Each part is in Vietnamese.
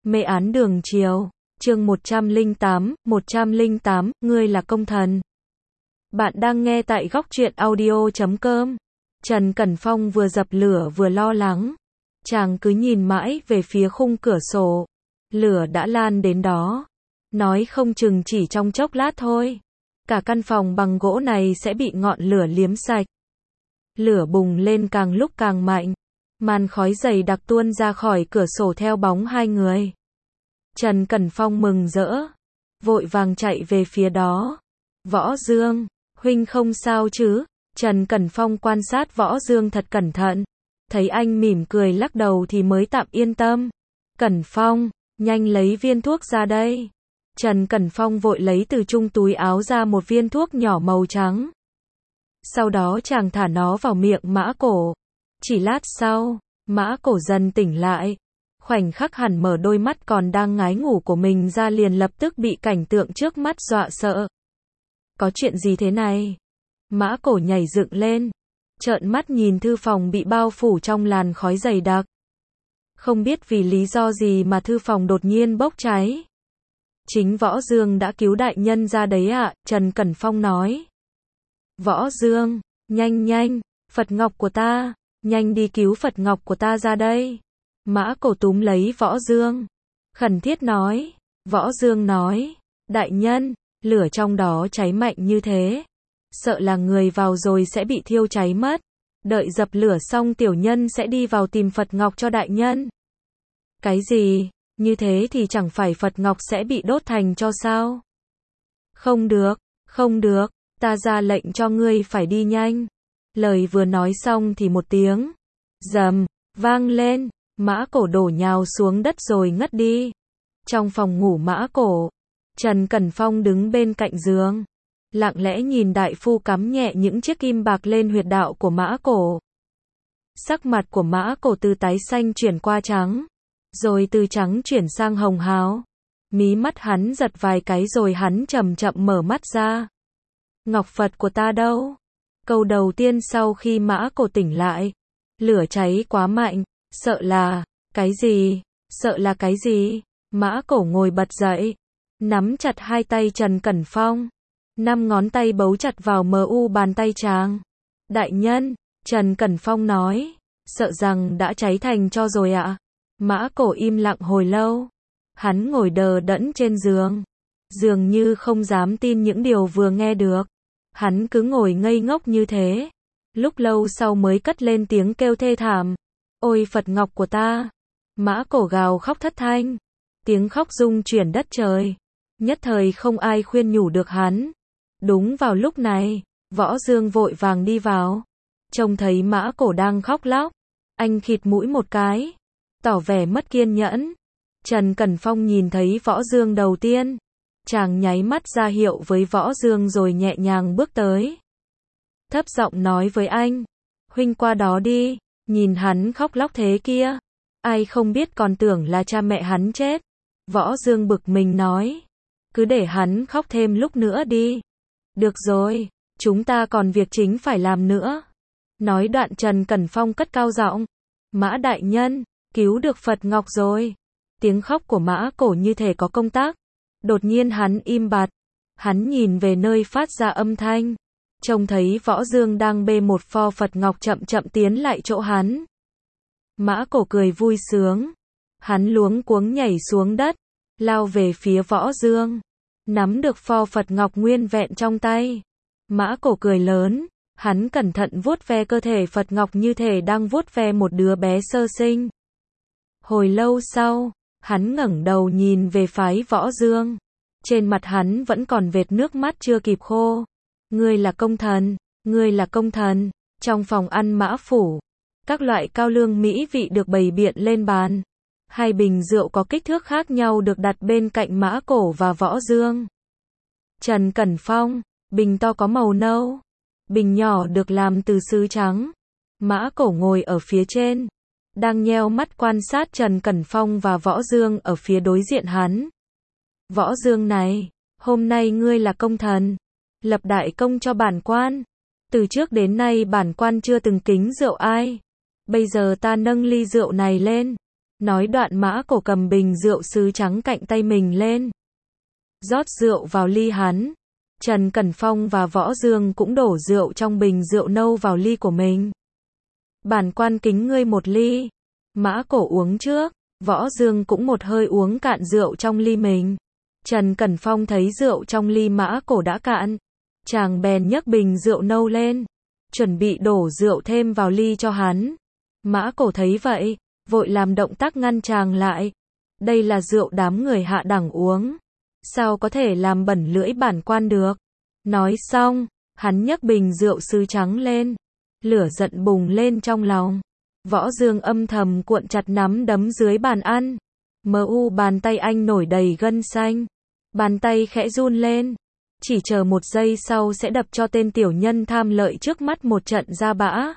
Mê án đường chiều, chương 108, ngươi là công thần. Bạn đang nghe tại góc truyện audio.com. Trần Cẩn Phong vừa dập lửa vừa lo lắng. Chàng cứ nhìn mãi về phía khung cửa sổ. Lửa đã lan đến đó. Nói không chừng chỉ trong chốc lát thôi. Cả căn phòng bằng gỗ này sẽ bị ngọn lửa liếm sạch. Lửa bùng lên càng lúc càng mạnh. Màn khói dày đặc tuôn ra khỏi cửa sổ theo bóng hai người. Trần Cẩn Phong mừng rỡ, vội vàng chạy về phía đó. Võ Dương, huynh không sao chứ? Trần Cẩn Phong quan sát Võ Dương thật cẩn thận. Thấy anh mỉm cười lắc đầu thì mới tạm yên tâm. Cẩn Phong, nhanh lấy viên thuốc ra đây. Trần Cẩn Phong vội lấy từ trong túi áo ra một viên thuốc nhỏ màu trắng. Sau đó chàng thả nó vào miệng Mã Cổ. Chỉ lát sau, Mã Cổ dần tỉnh lại. Khoảnh khắc hẳn mở đôi mắt còn đang ngái ngủ của mình ra liền lập tức bị cảnh tượng trước mắt dọa sợ. Có chuyện gì thế này? Mã Cổ nhảy dựng lên, trợn mắt nhìn thư phòng bị bao phủ trong làn khói dày đặc. Không biết vì lý do gì mà thư phòng đột nhiên bốc cháy. Chính Võ Dương đã cứu đại nhân ra đấy ạ, Trần Cẩn Phong nói. Võ Dương, nhanh, Phật Ngọc của ta, nhanh đi cứu Phật Ngọc của ta ra đây. Mã Cổ túm lấy Võ Dương, khẩn thiết nói. Võ Dương nói, đại nhân, lửa trong đó cháy mạnh như thế, sợ là người vào rồi sẽ bị thiêu cháy mất. Đợi dập lửa xong tiểu nhân sẽ đi vào tìm Phật Ngọc cho đại nhân. Cái gì? Như thế thì chẳng phải Phật Ngọc sẽ bị đốt thành tro sao? Không được, ta ra lệnh cho ngươi phải đi nhanh. Lời vừa nói xong thì một tiếng rầm vang lên. Mã Cổ đổ nhào xuống đất rồi ngất đi. Trong phòng ngủ Mã Cổ, Trần Cẩn Phong đứng bên cạnh giường, lặng lẽ nhìn đại phu cắm nhẹ những chiếc kim bạc lên huyệt đạo của Mã Cổ. Sắc mặt của Mã Cổ từ tái xanh chuyển qua trắng, rồi từ trắng chuyển sang hồng hào. Mí mắt hắn giật vài cái rồi hắn chậm chậm mở mắt ra. Ngọc Phật của ta đâu? Câu đầu tiên sau khi Mã Cổ tỉnh lại. Lửa cháy quá mạnh. Sợ là cái gì? Mã Cổ ngồi bật dậy, nắm chặt hai tay Trần Cẩn Phong, 5 ngón tay bấu chặt vào bàn tay chàng. Đại nhân, Trần Cẩn Phong nói, sợ rằng đã cháy thành tro rồi ạ. Mã Cổ im lặng hồi lâu, hắn ngồi đờ đẫn trên giường, dường như không dám tin những điều vừa nghe được. Hắn cứ ngồi ngây ngốc như thế, lúc lâu sau mới cất lên tiếng kêu thê thảm. Ôi Phật Ngọc của ta! Mã Cổ gào khóc thất thanh. Tiếng khóc rung chuyển đất trời. Nhất thời không ai khuyên nhủ được hắn. Đúng vào lúc này, Võ Dương vội vàng đi vào. Trông thấy Mã Cổ đang khóc lóc. Anh khịt mũi một cái, tỏ vẻ mất kiên nhẫn. Trần Cẩn Phong nhìn thấy Võ Dương đầu tiên. Chàng nháy mắt ra hiệu với Võ Dương rồi nhẹ nhàng bước tới. Thấp giọng nói với anh. Huynh qua đó đi. Nhìn hắn khóc lóc thế kia, ai không biết còn tưởng là cha mẹ hắn chết. Võ Dương bực mình nói, cứ để hắn khóc thêm lúc nữa đi. Được rồi, chúng ta còn việc chính phải làm nữa. Nói đoạn Trần Cẩn Phong cất cao giọng, Mã đại nhân, cứu được Phật Ngọc rồi. Tiếng khóc của Mã Cổ như thể có công tác. Đột nhiên hắn im bặt, hắn nhìn về nơi phát ra âm thanh. Trông thấy Võ Dương đang bê một pho Phật Ngọc chậm chậm tiến lại chỗ hắn. Mã Cổ cười vui sướng. Hắn luống cuống nhảy xuống đất, lao về phía Võ Dương. Nắm được pho Phật Ngọc nguyên vẹn trong tay. Mã Cổ cười lớn, hắn cẩn thận vuốt ve cơ thể Phật Ngọc như thể đang vuốt ve một đứa bé sơ sinh. Hồi lâu sau, hắn ngẩng đầu nhìn về phái Võ Dương. Trên mặt hắn vẫn còn vệt nước mắt chưa kịp khô. Ngươi là công thần. Trong phòng ăn Mã Phủ, các loại cao lương mỹ vị được bày biện lên bàn. 2 bình rượu có kích thước khác nhau được đặt bên cạnh Mã Cổ và Võ Dương. Trần Cẩn Phong, bình to có màu nâu, bình nhỏ được làm từ sứ trắng. Mã Cổ ngồi ở phía trên, đang nheo mắt quan sát Trần Cẩn Phong và Võ Dương ở phía đối diện hắn. Võ Dương này, hôm nay ngươi là công thần, lập đại công cho bản quan. Từ trước đến nay bản quan chưa từng kính rượu ai. Bây giờ ta nâng ly rượu này lên, Nói đoạn Mã Cổ cầm bình rượu sứ trắng cạnh tay mình lên. Rót rượu vào ly hắn. Trần Cẩn Phong và Võ Dương cũng đổ rượu trong bình rượu nâu vào ly của mình. Bản quan kính ngươi một ly. Mã Cổ uống trước. Võ Dương cũng một hơi uống cạn rượu trong ly mình. Trần Cẩn Phong thấy rượu trong ly Mã Cổ đã cạn. Chàng bèn nhấc bình rượu nâu lên. Chuẩn bị đổ rượu thêm vào ly cho hắn. Mã Cổ thấy vậy, vội làm động tác ngăn chàng lại. Đây là rượu đám người hạ đẳng uống. Sao có thể làm bẩn lưỡi bản quan được? Nói xong, hắn nhấc bình rượu sứ trắng lên. Lửa giận bùng lên trong lòng. Võ Dương âm thầm cuộn chặt nắm đấm dưới bàn ăn. Bàn tay anh nổi đầy gân xanh. Bàn tay khẽ run lên. Chỉ chờ một giây sau sẽ đập cho tên tiểu nhân tham lợi trước mắt một trận ra bã.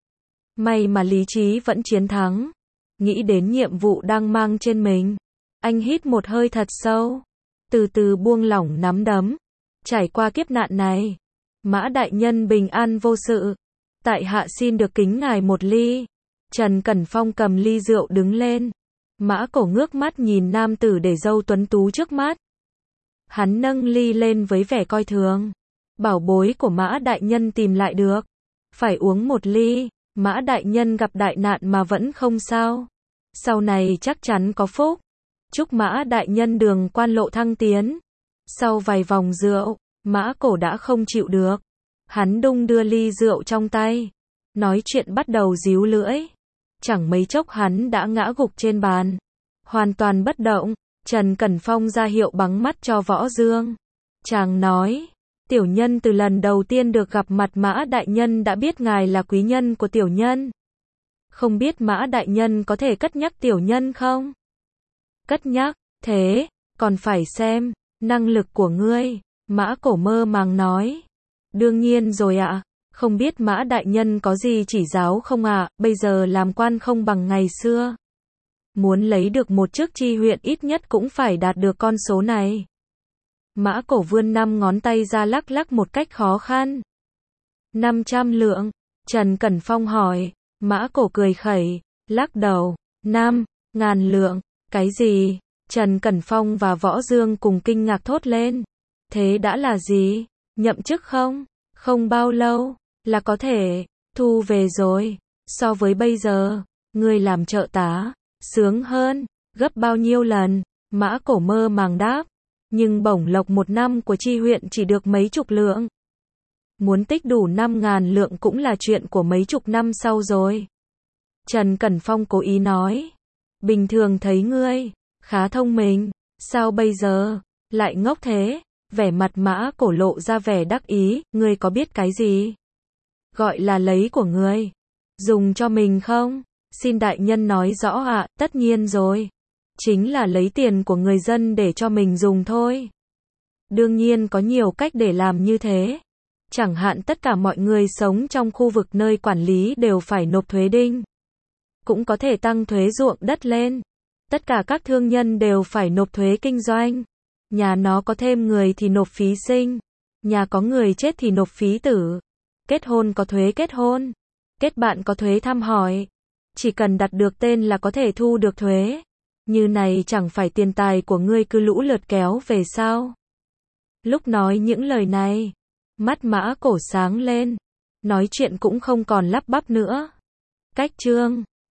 May mà lý trí vẫn chiến thắng. Nghĩ đến nhiệm vụ đang mang trên mình. Anh hít một hơi thật sâu. Từ từ buông lỏng nắm đấm. Trải qua kiếp nạn này. Mã đại nhân bình an vô sự. Tại hạ xin được kính ngài một ly. Trần Cẩn Phong cầm ly rượu đứng lên. Mã Cổ ngước mắt nhìn nam tử để râu tuấn tú trước mắt. Hắn nâng ly lên với vẻ coi thường. Bảo bối của Mã đại nhân tìm lại được. Phải uống một ly. Mã đại nhân gặp đại nạn mà vẫn không sao. Sau này chắc chắn có phúc. Chúc Mã đại nhân đường quan lộ thăng tiến. Sau vài vòng rượu, Mã Cổ đã không chịu được. Hắn đung đưa ly rượu trong tay. Nói chuyện bắt đầu díu lưỡi. Chẳng mấy chốc hắn đã ngã gục trên bàn. Hoàn toàn bất động. Trần Cẩn Phong ra hiệu bằng mắt cho Võ Dương. Chàng nói, tiểu nhân từ lần đầu tiên được gặp mặt Mã đại nhân đã biết ngài là quý nhân của tiểu nhân. Không biết Mã đại nhân có thể cất nhắc tiểu nhân không? Cất nhắc, thế, còn phải xem, năng lực của ngươi. Mã Cổ mơ màng nói. Đương nhiên rồi ạ, không biết Mã đại nhân có gì chỉ giáo không ạ, bây giờ làm quan không bằng ngày xưa. Muốn lấy được một chức tri huyện ít nhất cũng phải đạt được con số này. Mã Cổ vươn 5 ngón tay ra lắc lắc một cách khó khăn. 500 lượng. Trần Cẩn Phong hỏi. Mã Cổ cười khẩy, lắc đầu. 5.000 lượng. Cái gì? Trần Cẩn Phong và Võ Dương cùng kinh ngạc thốt lên. Thế đã là gì? Nhậm chức không? Không bao lâu, là có thể thu về rồi. So với bây giờ, ngươi làm trợ tá, sướng hơn, gấp bao nhiêu lần? Mã Cổ mơ màng đáp. Nhưng bổng lộc một năm của tri huyện chỉ được mấy chục lượng. Muốn tích đủ 5.000 lượng cũng là chuyện của mấy chục năm sau rồi. Trần Cẩn Phong cố ý nói. Bình thường thấy ngươi khá thông minh, sao bây giờ lại ngốc thế? Vẻ mặt Mã Cổ lộ ra vẻ đắc ý. Ngươi có biết cái gì gọi là lấy của ngươi dùng cho mình không? Xin đại nhân nói rõ ạ. Tất nhiên rồi, chính là lấy tiền của người dân để cho mình dùng thôi. Đương nhiên có nhiều cách để làm như thế. Chẳng hạn tất cả mọi người sống trong khu vực nơi quản lý đều phải nộp thuế đinh. Cũng có thể tăng thuế ruộng đất lên. Tất cả các thương nhân đều phải nộp thuế kinh doanh. Nhà nó có thêm người thì nộp phí sinh. Nhà có người chết thì nộp phí tử. Kết hôn có thuế kết hôn. Kết bạn có thuế thăm hỏi. Chỉ cần đặt được tên là có thể thu được thuế. Như này chẳng phải tiền tài của ngươi cứ lũ lượt kéo về sao? Lúc nói những lời này, mắt Mã Cổ sáng lên. Nói chuyện cũng không còn lắp bắp nữa. Cách chương